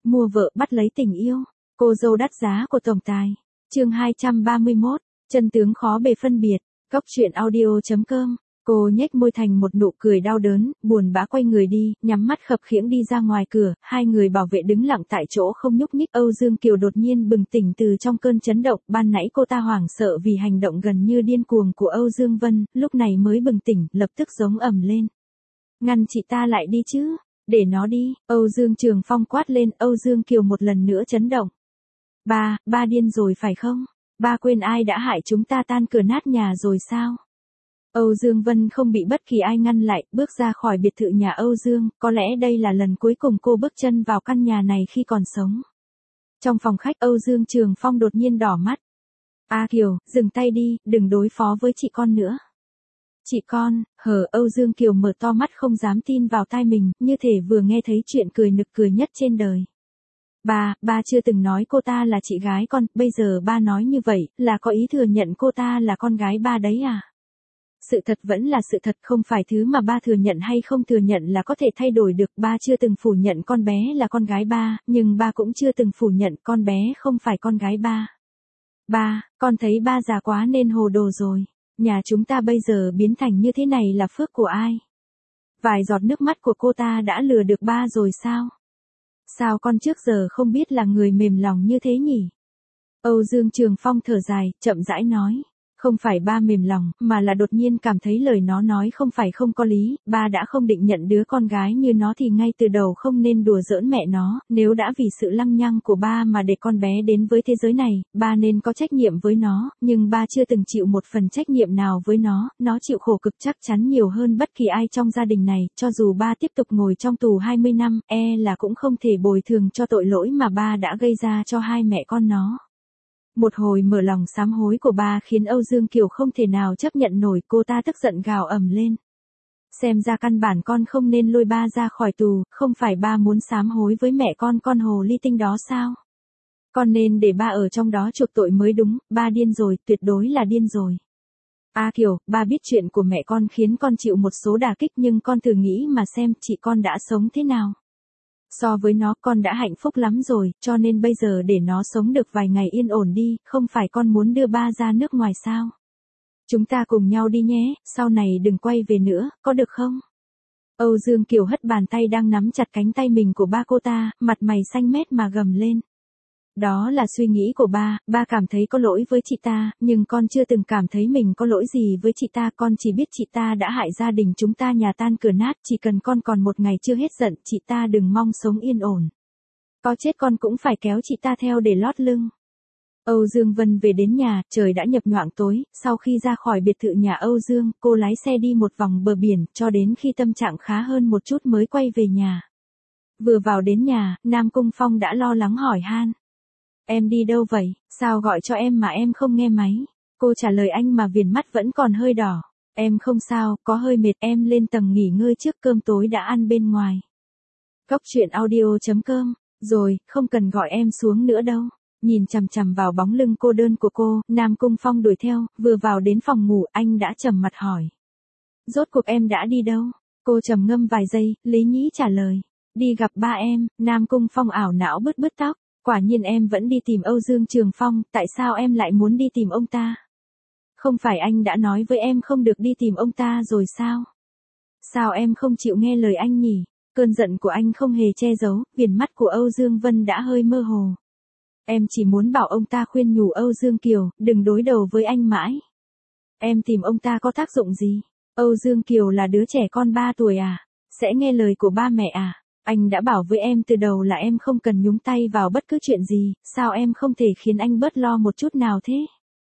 mua vợ bắt lấy tình yêu. Cô dâu đắt giá của tổng tài. Chương 231, chân tướng khó bề phân biệt. Góc truyện audio.com. Cô nhếch môi thành một nụ cười đau đớn, buồn bã quay người đi, nhắm mắt khập khiễng đi ra ngoài cửa, hai người bảo vệ đứng lặng tại chỗ không nhúc nhích. Âu Dương Kiều đột nhiên bừng tỉnh từ trong cơn chấn động, ban nãy cô ta hoảng sợ vì hành động gần như điên cuồng của Âu Dương Vân, lúc này mới bừng tỉnh, lập tức giống ầm lên. Ngăn chị ta lại đi chứ, để nó đi, Âu Dương Trường Phong quát lên. Âu Dương Kiều một lần nữa chấn động. Ba điên rồi phải không? Ba quên ai đã hại chúng ta tan cửa nát nhà rồi sao? Âu Dương Vân không bị bất kỳ ai ngăn lại, bước ra khỏi biệt thự nhà Âu Dương, có lẽ đây là lần cuối cùng cô bước chân vào căn nhà này khi còn sống. Trong phòng khách Âu Dương Trường Phong đột nhiên đỏ mắt. Kiều, dừng tay đi, đừng đối phó với chị con nữa. Chị con, Âu Dương Kiều mở to mắt không dám tin vào tai mình, như thể vừa nghe thấy chuyện cười nực cười nhất trên đời. Ba chưa từng nói cô ta là chị gái con, bây giờ ba nói như vậy, là có ý thừa nhận cô ta là con gái ba đấy à? Sự thật vẫn là sự thật, không phải thứ mà ba thừa nhận hay không thừa nhận là có thể thay đổi được. Ba chưa từng phủ nhận con bé là con gái ba, nhưng ba cũng chưa từng phủ nhận con bé không phải con gái ba. Ba, con thấy ba già quá nên hồ đồ rồi. Nhà chúng ta bây giờ biến thành như thế này là phước của ai? Vài giọt nước mắt của cô ta đã lừa được ba rồi sao? Sao con trước giờ không biết là người mềm lòng như thế nhỉ? Âu Dương Trường Phong thở dài, chậm rãi nói. Không phải ba mềm lòng, mà là đột nhiên cảm thấy lời nó nói không phải không có lý, ba đã không định nhận đứa con gái như nó thì ngay từ đầu không nên đùa giỡn mẹ nó, nếu đã vì sự lăng nhăng của ba mà để con bé đến với thế giới này, ba nên có trách nhiệm với nó, nhưng ba chưa từng chịu một phần trách nhiệm nào với nó chịu khổ cực chắc chắn nhiều hơn bất kỳ ai trong gia đình này, cho dù ba tiếp tục ngồi trong tù 20 năm, là cũng không thể bồi thường cho tội lỗi mà ba đã gây ra cho hai mẹ con nó. Một hồi mở lòng sám hối của ba khiến Âu Dương Kiều không thể nào chấp nhận nổi, cô ta tức giận gào ầm lên. Xem ra căn bản con không nên lôi ba ra khỏi tù, không phải ba muốn sám hối với mẹ con hồ ly tinh đó sao? Con nên để ba ở trong đó chuộc tội mới đúng, ba điên rồi, tuyệt đối là điên rồi. Kiều, ba biết chuyện của mẹ con khiến con chịu một số đả kích nhưng con thử nghĩ mà xem chị con đã sống thế nào. So với nó con đã hạnh phúc lắm rồi, cho nên bây giờ để nó sống được vài ngày yên ổn đi, không phải con muốn đưa ba ra nước ngoài sao? Chúng ta cùng nhau đi nhé, sau này đừng quay về nữa, có được không? Âu Dương Kiều hất bàn tay đang nắm chặt cánh tay mình của ba cô ta, mặt mày xanh mét mà gầm lên. Đó là suy nghĩ của ba cảm thấy có lỗi với chị ta, nhưng con chưa từng cảm thấy mình có lỗi gì với chị ta, con chỉ biết chị ta đã hại gia đình chúng ta nhà tan cửa nát, chỉ cần con còn một ngày chưa hết giận, chị ta đừng mong sống yên ổn. Có chết con cũng phải kéo chị ta theo để lót lưng. Âu Dương Vân về đến nhà, trời đã nhập nhoạng tối, sau khi ra khỏi biệt thự nhà Âu Dương, cô lái xe đi một vòng bờ biển, cho đến khi tâm trạng khá hơn một chút mới quay về nhà. Vừa vào đến nhà, Nam Cung Phong đã lo lắng hỏi han. Em đi đâu vậy, sao gọi cho em mà em không nghe máy? Cô trả lời anh mà viền mắt vẫn còn hơi đỏ. Em không sao, có hơi mệt, em lên tầng nghỉ ngơi trước, cơm tối đã ăn bên ngoài. Góc truyện audio.com, rồi, không cần gọi em xuống nữa đâu. Nhìn chằm chằm vào bóng lưng cô đơn của cô, Nam Cung Phong đuổi theo, vừa vào đến phòng ngủ, anh đã trầm mặt hỏi. Rốt cuộc em đã đi đâu? Cô trầm ngâm vài giây, lý nhí trả lời. Đi gặp ba em. Nam Cung Phong ảo não bứt bứt tóc. Quả nhiên em vẫn đi tìm Âu Dương Trường Phong, tại sao em lại muốn đi tìm ông ta? Không phải anh đã nói với em không được đi tìm ông ta rồi sao? Sao em không chịu nghe lời anh nhỉ? Cơn giận của anh không hề che giấu, viền mắt của Âu Dương Vân đã hơi mơ hồ. Em chỉ muốn bảo ông ta khuyên nhủ Âu Dương Kiều, đừng đối đầu với anh mãi. Em tìm ông ta có tác dụng gì? Âu Dương Kiều là đứa trẻ con 3 tuổi à? Sẽ nghe lời của ba mẹ à? Anh đã bảo với em từ đầu là em không cần nhúng tay vào bất cứ chuyện gì, sao em không thể khiến anh bớt lo một chút nào thế?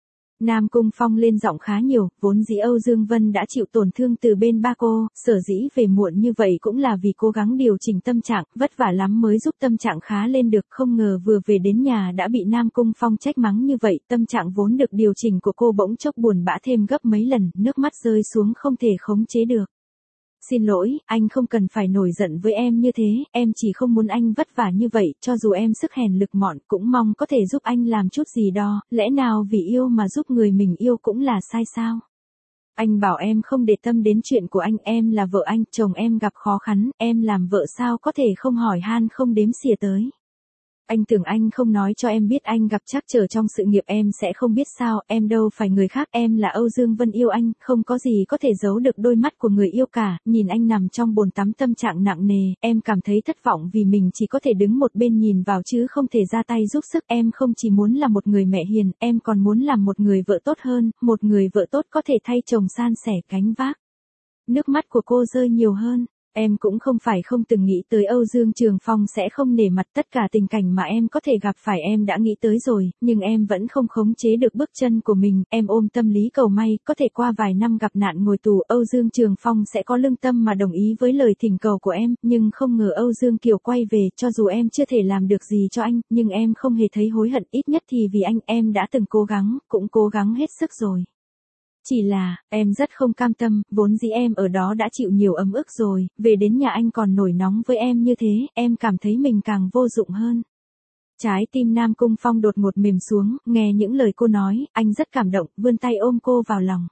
Nam Cung Phong lên giọng khá nhiều, vốn dĩ Âu Dương Vân đã chịu tổn thương từ bên ba cô, sở dĩ về muộn như vậy cũng là vì cố gắng điều chỉnh tâm trạng, vất vả lắm mới giúp tâm trạng khá lên được, không ngờ vừa về đến nhà đã bị Nam Cung Phong trách mắng như vậy, tâm trạng vốn được điều chỉnh của cô bỗng chốc buồn bã thêm gấp mấy lần, nước mắt rơi xuống không thể khống chế được. Xin lỗi, anh không cần phải nổi giận với em như thế, em chỉ không muốn anh vất vả như vậy, cho dù em sức hèn lực mọn cũng mong có thể giúp anh làm chút gì đó, lẽ nào vì yêu mà giúp người mình yêu cũng là sai sao? Anh bảo em không để tâm đến chuyện của anh, em là vợ anh, chồng em gặp khó khăn, em làm vợ sao có thể không hỏi han không đếm xỉa tới. Anh tưởng anh không nói cho em biết anh gặp trắc trở trong sự nghiệp em sẽ không biết sao, em đâu phải người khác, em là Âu Dương Vân yêu anh, không có gì có thể giấu được đôi mắt của người yêu cả, nhìn anh nằm trong bồn tắm tâm trạng nặng nề, em cảm thấy thất vọng vì mình chỉ có thể đứng một bên nhìn vào chứ không thể ra tay giúp sức, em không chỉ muốn là một người mẹ hiền, em còn muốn làm một người vợ tốt hơn, một người vợ tốt có thể thay chồng san sẻ gánh vác. Nước mắt của cô rơi nhiều hơn. Em cũng không phải không từng nghĩ tới Âu Dương Trường Phong sẽ không nể mặt, tất cả tình cảnh mà em có thể gặp phải em đã nghĩ tới rồi, nhưng em vẫn không khống chế được bước chân của mình, em ôm tâm lý cầu may, có thể qua vài năm gặp nạn ngồi tù, Âu Dương Trường Phong sẽ có lương tâm mà đồng ý với lời thỉnh cầu của em, nhưng không ngờ Âu Dương Kiều quay về, cho dù em chưa thể làm được gì cho anh, nhưng em không hề thấy hối hận, ít nhất thì vì anh, em đã từng cố gắng, cũng cố gắng hết sức rồi. Chỉ là, em rất không cam tâm, vốn dĩ em ở đó đã chịu nhiều ấm ức rồi, về đến nhà anh còn nổi nóng với em như thế, em cảm thấy mình càng vô dụng hơn. Trái tim Nam Cung Phong đột ngột mềm xuống, nghe những lời cô nói, anh rất cảm động, vươn tay ôm cô vào lòng.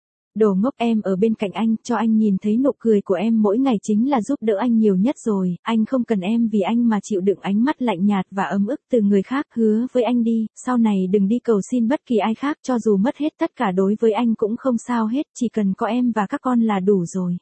Đồ ngốc, em ở bên cạnh anh, cho anh nhìn thấy nụ cười của em mỗi ngày chính là giúp đỡ anh nhiều nhất rồi, anh không cần em vì anh mà chịu đựng ánh mắt lạnh nhạt và ấm ức từ người khác, hứa với anh đi, sau này đừng đi cầu xin bất kỳ ai khác, cho dù mất hết tất cả đối với anh cũng không sao hết, chỉ cần có em và các con là đủ rồi.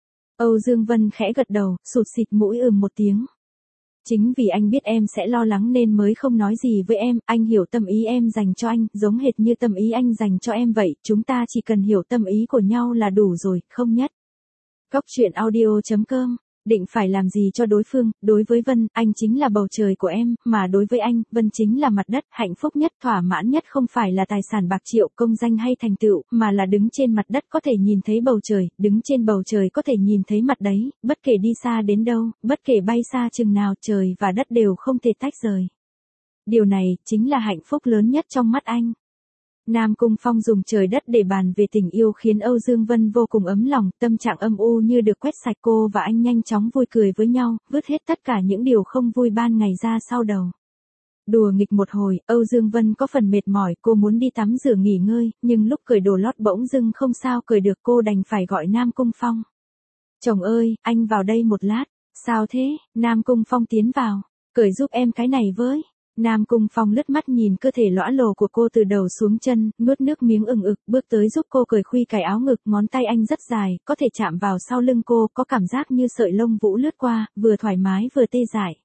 Âu Dương Vân khẽ gật đầu, sụt sịt mũi một tiếng. Chính vì anh biết em sẽ lo lắng nên mới không nói gì với em, anh hiểu tâm ý em dành cho anh, giống hệt như tâm ý anh dành cho em vậy, chúng ta chỉ cần hiểu tâm ý của nhau là đủ rồi, không nhất. Góc truyện audio.com, định phải làm gì cho đối phương, đối với Vân, anh chính là bầu trời của em, mà đối với anh, Vân chính là mặt đất, hạnh phúc nhất, thỏa mãn nhất không phải là tài sản bạc triệu, công danh hay thành tựu, mà là đứng trên mặt đất có thể nhìn thấy bầu trời, đứng trên bầu trời có thể nhìn thấy mặt đấy, bất kể đi xa đến đâu, bất kể bay xa chừng nào, trời và đất đều không thể tách rời. Điều này, chính là hạnh phúc lớn nhất trong mắt anh. Nam Cung Phong dùng trời đất để bàn về tình yêu khiến Âu Dương Vân vô cùng ấm lòng, tâm trạng âm u như được quét sạch, cô và anh nhanh chóng vui cười với nhau, vứt hết tất cả những điều không vui ban ngày ra sau đầu. Đùa nghịch một hồi, Âu Dương Vân có phần mệt mỏi, cô muốn đi tắm rửa nghỉ ngơi, nhưng lúc cởi đồ lót bỗng dưng không sao cởi được, cô đành phải gọi Nam Cung Phong. Chồng ơi, anh vào đây một lát. Sao thế? Nam Cung Phong tiến vào. Cởi giúp em cái này với. Nam Cung Phong lướt mắt nhìn cơ thể lõa lồ của cô từ đầu xuống chân, nuốt nước miếng ực, bước tới giúp cô cởi khuy cài áo ngực, ngón tay anh rất dài, có thể chạm vào sau lưng cô, có cảm giác như sợi lông vũ lướt qua, vừa thoải mái vừa tê dại.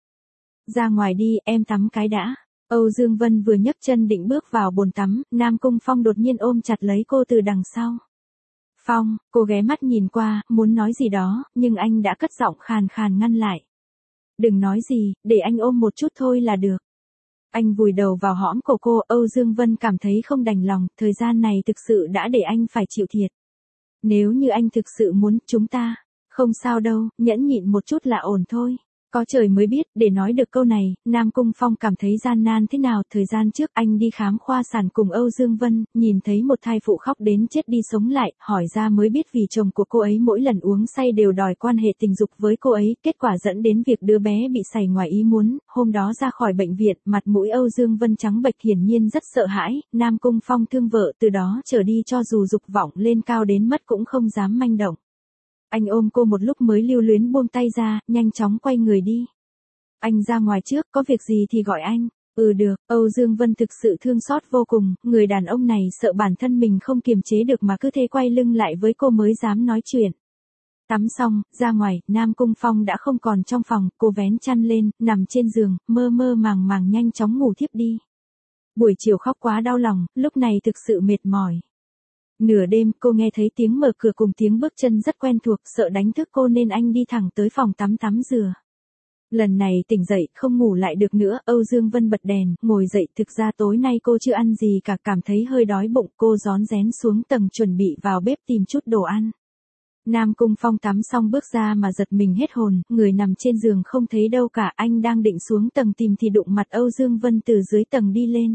Ra ngoài đi, em tắm cái đã. Âu Dương Vân vừa nhấc chân định bước vào bồn tắm, Nam Cung Phong đột nhiên ôm chặt lấy cô từ đằng sau. Phong, cô ghé mắt nhìn qua, muốn nói gì đó, nhưng anh đã cất giọng khàn khàn ngăn lại. Đừng nói gì, để anh ôm một chút thôi là được. Anh vùi đầu vào hõm cổ cô, Âu Dương Vân cảm thấy không đành lòng, thời gian này thực sự đã để anh phải chịu thiệt. Nếu như anh thực sự muốn, chúng ta, không sao đâu, nhẫn nhịn một chút là ổn thôi. Có trời mới biết, để nói được câu này, Nam Cung Phong cảm thấy gian nan thế nào, thời gian trước anh đi khám khoa sản cùng Âu Dương Vân, nhìn thấy một thai phụ khóc đến chết đi sống lại, hỏi ra mới biết vì chồng của cô ấy mỗi lần uống say đều đòi quan hệ tình dục với cô ấy, kết quả dẫn đến việc đứa bé bị sảy ngoài ý muốn, hôm đó ra khỏi bệnh viện, mặt mũi Âu Dương Vân trắng bệch hiển nhiên rất sợ hãi, Nam Cung Phong thương vợ, từ đó trở đi cho dù dục vọng lên cao đến mất cũng không dám manh động. Anh ôm cô một lúc mới lưu luyến buông tay ra, nhanh chóng quay người đi. Anh ra ngoài trước, có việc gì thì gọi anh. Được, Âu Dương Vân thực sự thương xót vô cùng, người đàn ông này sợ bản thân mình không kiềm chế được mà cứ thế quay lưng lại với cô mới dám nói chuyện. Tắm xong, ra ngoài, Nam Cung Phong đã không còn trong phòng, cô vén chăn lên, nằm trên giường, mơ mơ màng màng nhanh chóng ngủ thiếp đi. Buổi chiều khóc quá đau lòng, lúc này thực sự mệt mỏi. Nửa đêm, cô nghe thấy tiếng mở cửa cùng tiếng bước chân rất quen thuộc, sợ đánh thức cô nên anh đi thẳng tới phòng tắm rửa. Lần này tỉnh dậy, không ngủ lại được nữa, Âu Dương Vân bật đèn, ngồi dậy, thực ra tối nay cô chưa ăn gì cả, cảm thấy hơi đói bụng, cô rón rén xuống tầng chuẩn bị vào bếp tìm chút đồ ăn. Nam Cung Phong tắm xong bước ra mà giật mình hết hồn, người nằm trên giường không thấy đâu cả, anh đang định xuống tầng tìm thì đụng mặt Âu Dương Vân từ dưới tầng đi lên.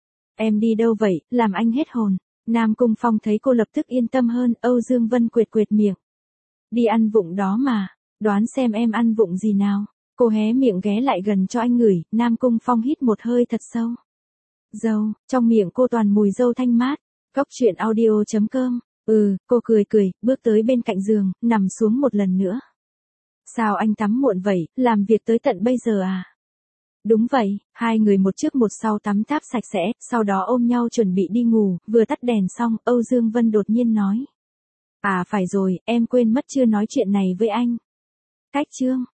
Em đi đâu vậy, làm anh hết hồn. Nam Cung Phong thấy cô lập tức yên tâm hơn, Âu Dương Vân quệt quệt miệng. Đi ăn vụng đó mà, đoán xem em ăn vụng gì nào. Cô hé miệng ghé lại gần cho anh ngửi, Nam Cung Phong hít một hơi thật sâu. Dâu, trong miệng cô toàn mùi dâu thanh mát. Góc truyện audio.com, cô cười, bước tới bên cạnh giường, nằm xuống một lần nữa. Sao anh tắm muộn vậy, làm việc tới tận bây giờ à? Đúng vậy, hai người một trước một sau tắm táp sạch sẽ, sau đó ôm nhau chuẩn bị đi ngủ, vừa tắt đèn xong, Âu Dương Vân đột nhiên nói. À phải rồi, em quên mất chưa nói chuyện này với anh. Cách chương.